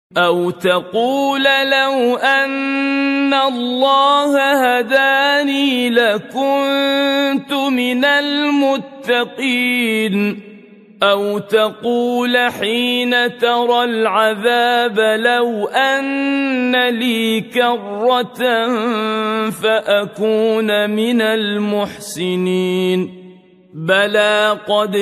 أو تقول لو أن الله هداني لكنت من المتقين. أو تقول حين ترى العذاب لو أن لي كرة فأكون من المحسنين. بلى قد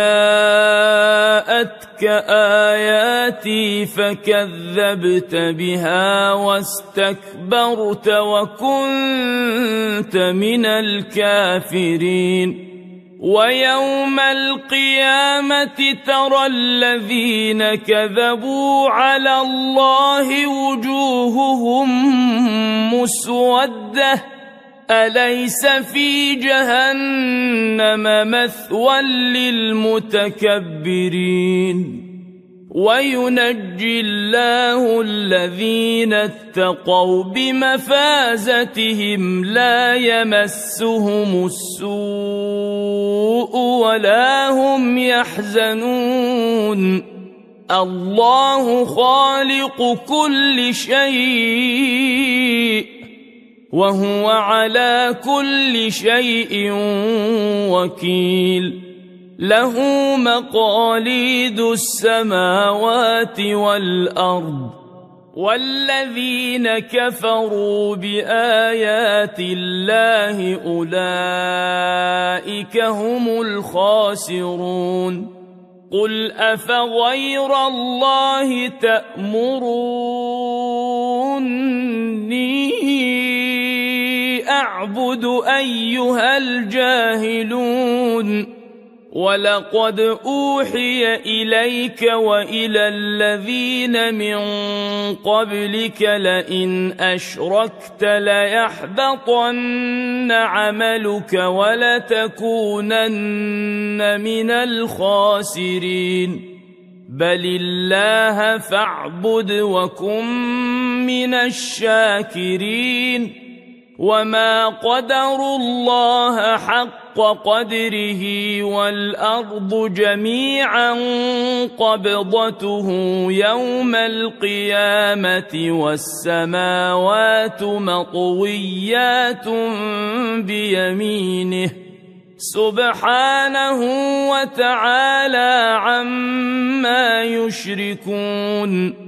جاءتك آياتي فكذبت بها واستكبرت وكنت من الكافرين. ويوم القيامة ترى الذين كذبوا على الله وجوههم مسودة أليس في جهنم مثوى للمتكبرين. وينجي الله الذين اتقوا بمفازتهم لا يمسهم السوء ولا هم يحزنون. الله خالق كل شيء وهو على كل شيء وكيل. له مقاليد السماوات والأرض والذين كفروا بآيات الله أولئك هم الخاسرون. قل أفغير الله تأمروني أعبد أيها الجاهلون. ولقد أوحي إليك وإلى الذين من قبلك لئن أشركت ليحبطن عملك ولتكونن من الخاسرين. بل الله فاعبد وكن من الشاكرين. وما قدروا الله حق قدره والأرض جميعا قبضته يوم القيامة والسماوات مطويات بيمينه سبحانه وتعالى عما يشركون.